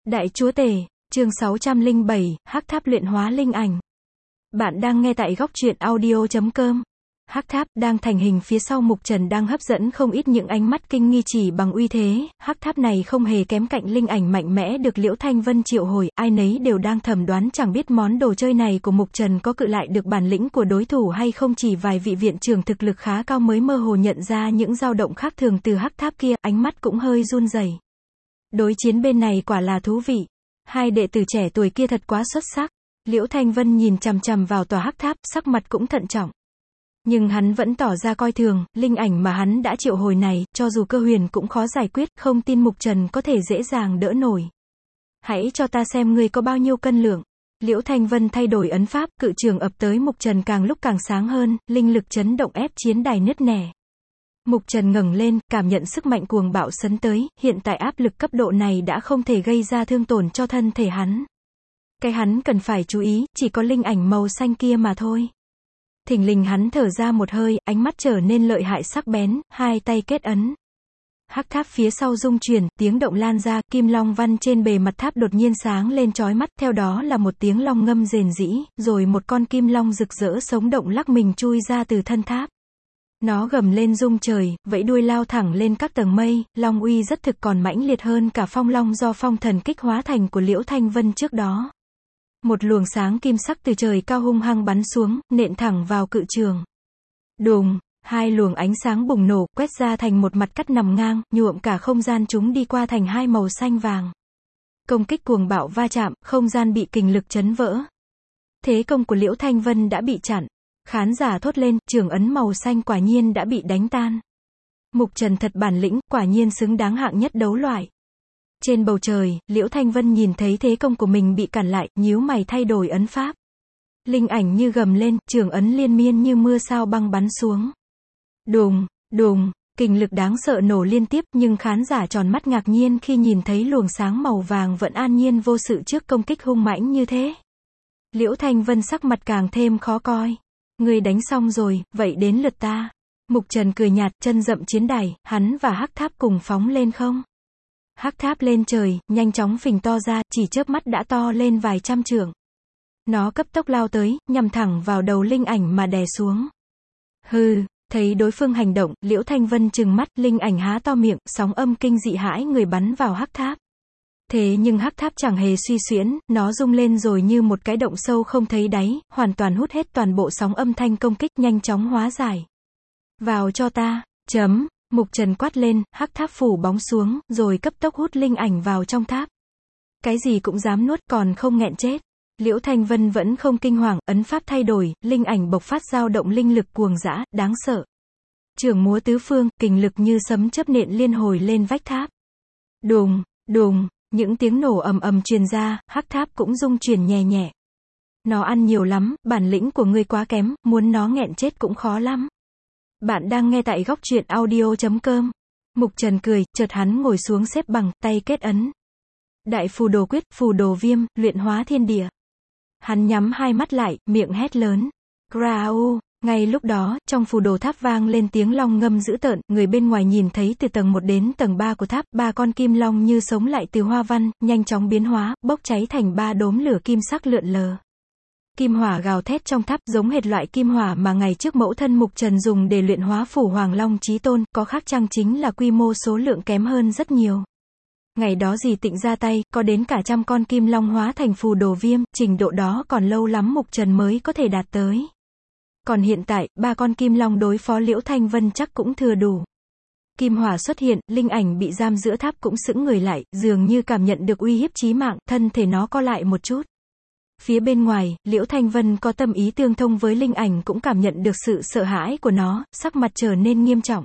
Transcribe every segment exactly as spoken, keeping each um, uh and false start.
Đại Chúa Tể, chương sáu trăm lẻ bảy, Hắc Tháp luyện hóa linh ảnh. Bạn đang nghe tại góc truyện audio chấm com. Hắc Tháp đang thành hình phía sau Mục Trần đang hấp dẫn không ít những ánh mắt kinh nghi chỉ bằng uy thế. Hắc Tháp này không hề kém cạnh linh ảnh mạnh mẽ được Liễu Thanh Vân triệu hồi, ai nấy đều đang thầm đoán chẳng biết món đồ chơi này của Mục Trần có cự lại được bản lĩnh của đối thủ hay không. Chỉ vài vị viện trưởng thực lực khá cao mới mơ hồ nhận ra những dao động khác thường từ Hắc Tháp kia, ánh mắt cũng hơi run rẩy. Đối chiến bên này quả là thú vị. Hai đệ tử trẻ tuổi kia thật quá xuất sắc. Liễu Thanh Vân nhìn chằm chằm vào tòa Hắc Tháp, sắc mặt cũng thận trọng. Nhưng hắn vẫn tỏ ra coi thường, linh ảnh mà hắn đã triệu hồi này, cho dù Cơ Huyền cũng khó giải quyết, không tin Mục Trần có thể dễ dàng đỡ nổi. Hãy cho ta xem ngươi có bao nhiêu cân lượng. Liễu Thanh Vân thay đổi ấn pháp, cự trường ập tới Mục Trần càng lúc càng sáng hơn, linh lực chấn động ép chiến đài nứt nẻ. Mục Trần ngẩng lên, cảm nhận sức mạnh cuồng bạo sấn tới, hiện tại áp lực cấp độ này đã không thể gây ra thương tổn cho thân thể hắn. Cái hắn cần phải chú ý, chỉ có linh ảnh màu xanh kia mà thôi. Thình lình hắn thở ra một hơi, ánh mắt trở nên lợi hại sắc bén, hai tay kết ấn. Hắc Tháp phía sau rung chuyển, tiếng động lan ra, kim long văn trên bề mặt tháp đột nhiên sáng lên chói mắt, theo đó là một tiếng long ngâm rền rĩ, rồi một con kim long rực rỡ sống động lắc mình chui ra từ thân tháp. Nó gầm lên rung trời, vẫy đuôi lao thẳng lên các tầng mây, long uy rất thực còn mãnh liệt hơn cả phong long do phong thần kích hóa thành của Liễu Thanh Vân trước đó. Một luồng sáng kim sắc từ trời cao hung hăng bắn xuống, nện thẳng vào cự trường. Đùng, hai luồng ánh sáng bùng nổ, quét ra thành một mặt cắt nằm ngang, nhuộm cả không gian chúng đi qua thành hai màu xanh vàng. Công kích cuồng bạo va chạm, không gian bị kình lực chấn vỡ. Thế công của Liễu Thanh Vân đã bị chặn. Khán giả thốt lên, trường ấn màu xanh quả nhiên đã bị đánh tan. Mục Trần thật bản lĩnh, quả nhiên xứng đáng hạng nhất đấu loại. Trên bầu trời, Liễu Thanh Vân nhìn thấy thế công của mình bị cản lại, nhíu mày thay đổi ấn pháp. Linh ảnh như gầm lên, trường ấn liên miên như mưa sao băng bắn xuống. Đùng, đùng, kình lực đáng sợ nổ liên tiếp, nhưng khán giả tròn mắt ngạc nhiên khi nhìn thấy luồng sáng màu vàng vẫn an nhiên vô sự trước công kích hung mãnh như thế. Liễu Thanh Vân sắc mặt càng thêm khó coi. Ngươi đánh xong rồi, vậy đến lượt ta. Mục Trần cười nhạt, chân dậm chiến đài, hắn và Hắc Tháp cùng phóng lên không. Hắc Tháp lên trời, nhanh chóng phình to ra, chỉ chớp mắt đã to lên vài trăm trượng. Nó cấp tốc lao tới, nhằm thẳng vào đầu linh ảnh mà đè xuống. Hừ, thấy đối phương hành động, Liễu Thanh Vân trừng mắt, linh ảnh há to miệng, sóng âm kinh dị hãi người bắn vào Hắc Tháp. Thế nhưng Hắc Tháp chẳng hề suy xuyễn, nó rung lên rồi như một cái động sâu không thấy đáy, hoàn toàn hút hết toàn bộ sóng âm thanh công kích, nhanh chóng hóa giải. Vào cho ta, chấm, Mục Trần quát lên, Hắc Tháp phủ bóng xuống, rồi cấp tốc hút linh ảnh vào trong tháp. Cái gì cũng dám nuốt, còn không nghẹn chết. Liễu Thanh Vân vẫn không kinh hoàng, ấn pháp thay đổi, linh ảnh bộc phát dao động linh lực cuồng dã, đáng sợ. Trường múa tứ phương, kình lực như sấm chớp nện liên hồi lên vách tháp. Đùng, đùng. Những tiếng nổ ầm ầm truyền ra, Hắc Tháp cũng rung chuyển nhẹ nhẹ. Nó ăn nhiều lắm, bản lĩnh của ngươi quá kém, muốn nó nghẹn chết cũng khó lắm. Bạn đang nghe tại góc truyện audio chấm com. Mục Trần cười, chợt hắn ngồi xuống xếp bằng, tay kết ấn. Đại phù đồ quyết, phù đồ viêm, luyện hóa thiên địa. Hắn nhắm hai mắt lại, miệng hét lớn. Grau. Ngay lúc đó, trong phù đồ tháp vang lên tiếng long ngâm dữ tợn, người bên ngoài nhìn thấy từ tầng một đến tầng ba của tháp, ba con kim long như sống lại từ hoa văn, nhanh chóng biến hóa, bốc cháy thành ba đốm lửa kim sắc lượn lờ. Kim hỏa gào thét trong tháp, giống hệt loại kim hỏa mà ngày trước mẫu thân Mục Trần dùng để luyện hóa phủ Hoàng Long Chí Tôn, có khác chăng chính là quy mô số lượng kém hơn rất nhiều. Ngày đó Dì Tịnh ra tay, có đến cả trăm con kim long hóa thành phù đồ viêm, trình độ đó còn lâu lắm Mục Trần mới có thể đạt tới. Còn hiện tại, ba con kim long đối phó Liễu Thanh Vân chắc cũng thừa đủ. Kim hỏa xuất hiện, linh ảnh bị giam giữa tháp cũng sững người lại, dường như cảm nhận được uy hiếp chí mạng, thân thể nó co lại một chút. Phía bên ngoài, Liễu Thanh Vân có tâm ý tương thông với linh ảnh cũng cảm nhận được sự sợ hãi của nó, sắc mặt trở nên nghiêm trọng.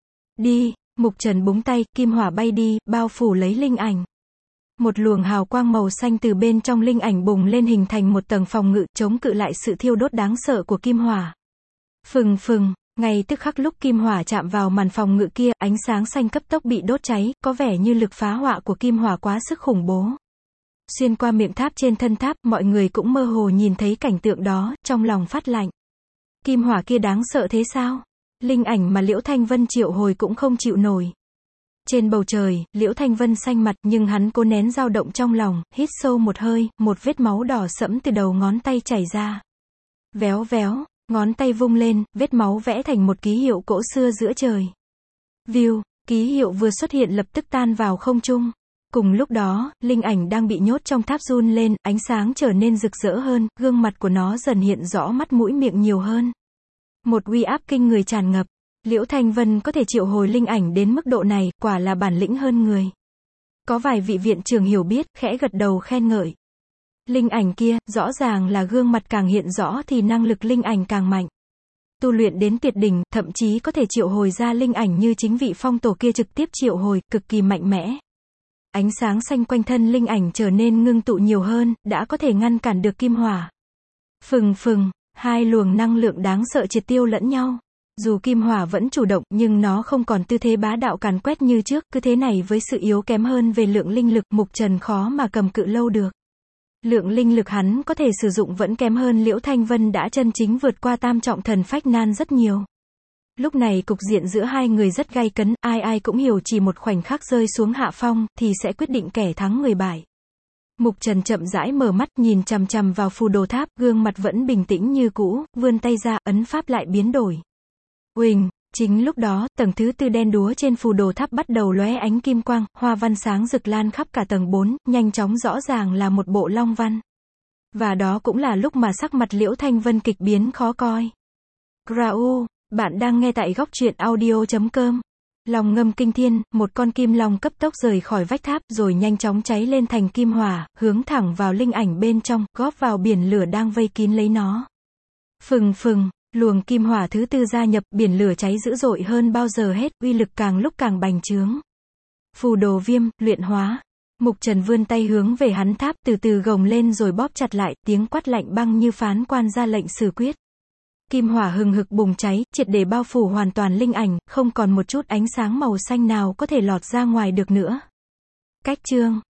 Đi, Mục Trần búng tay, kim hỏa bay đi, bao phủ lấy linh ảnh. Một luồng hào quang màu xanh từ bên trong linh ảnh bùng lên hình thành một tầng phòng ngự, chống cự lại sự thiêu đốt đáng sợ của kim hỏa. Phừng phừng, ngay tức khắc lúc kim hỏa chạm vào màn phòng ngự kia, ánh sáng xanh cấp tốc bị đốt cháy, có vẻ như lực phá hoại của kim hỏa quá sức khủng bố. Xuyên qua miệng tháp trên thân tháp, mọi người cũng mơ hồ nhìn thấy cảnh tượng đó, trong lòng phát lạnh. Kim hỏa kia đáng sợ thế sao? Linh ảnh mà Liễu Thanh Vân triệu hồi cũng không chịu nổi. Trên bầu trời, Liễu Thanh Vân xanh mặt, nhưng hắn cố nén dao động trong lòng, hít sâu một hơi, một vết máu đỏ sẫm từ đầu ngón tay chảy ra. Véo véo, ngón tay vung lên, vết máu vẽ thành một ký hiệu cổ xưa giữa trời. View, ký hiệu vừa xuất hiện lập tức tan vào không trung. Cùng lúc đó, linh ảnh đang bị nhốt trong tháp run lên, ánh sáng trở nên rực rỡ hơn, gương mặt của nó dần hiện rõ, mắt mũi miệng nhiều hơn. Một uy áp kinh người tràn ngập. Liễu Thanh Vân có thể triệu hồi linh ảnh đến mức độ này, quả là bản lĩnh hơn người. Có vài vị viện trưởng hiểu biết, khẽ gật đầu khen ngợi. Linh ảnh kia, rõ ràng là gương mặt càng hiện rõ thì năng lực linh ảnh càng mạnh. Tu luyện đến tuyệt đỉnh, thậm chí có thể triệu hồi ra linh ảnh như chính vị phong tổ kia trực tiếp triệu hồi, cực kỳ mạnh mẽ. Ánh sáng xanh quanh thân linh ảnh trở nên ngưng tụ nhiều hơn, đã có thể ngăn cản được kim hỏa. Phừng phừng, hai luồng năng lượng đáng sợ triệt tiêu lẫn nhau. Dù kim hỏa vẫn chủ động, nhưng nó không còn tư thế bá đạo càn quét như trước, cứ thế này với sự yếu kém hơn về lượng linh lực, Mục Trần khó mà cầm cự lâu được. Lượng linh lực hắn có thể sử dụng vẫn kém hơn Liễu Thanh Vân đã chân chính vượt qua tam trọng thần phách nan rất nhiều. Lúc này cục diện giữa hai người rất gay cấn, ai ai cũng hiểu chỉ một khoảnh khắc rơi xuống hạ phong, thì sẽ quyết định kẻ thắng người bại. Mục Trần chậm rãi mở mắt nhìn chằm chằm vào phù đồ tháp, gương mặt vẫn bình tĩnh như cũ, vươn tay ra, ấn pháp lại biến đổi. Uỳnh, chính lúc đó, tầng thứ tư đen đúa trên phù đồ tháp bắt đầu lóe ánh kim quang, hoa văn sáng rực lan khắp cả tầng bốn, nhanh chóng rõ ràng là một bộ long văn. Và đó cũng là lúc mà sắc mặt Liễu Thanh Vân kịch biến khó coi. Grau, bạn đang nghe tại góc truyện audio chấm com. Long ngâm kinh thiên, một con kim long cấp tốc rời khỏi vách tháp, rồi nhanh chóng cháy lên thành kim hỏa, hướng thẳng vào linh ảnh bên trong, góp vào biển lửa đang vây kín lấy nó. Phừng phừng, luồng kim hỏa thứ tư gia nhập, biển lửa cháy dữ dội hơn bao giờ hết, uy lực càng lúc càng bành trướng. Phù đồ viêm, luyện hóa. Mục Trần vươn tay hướng về hắn tháp, từ từ gồng lên rồi bóp chặt lại, tiếng quát lạnh băng như phán quan ra lệnh xử quyết. Kim hỏa hừng hực bùng cháy, triệt để bao phủ hoàn toàn linh ảnh, không còn một chút ánh sáng màu xanh nào có thể lọt ra ngoài được nữa. Cách chương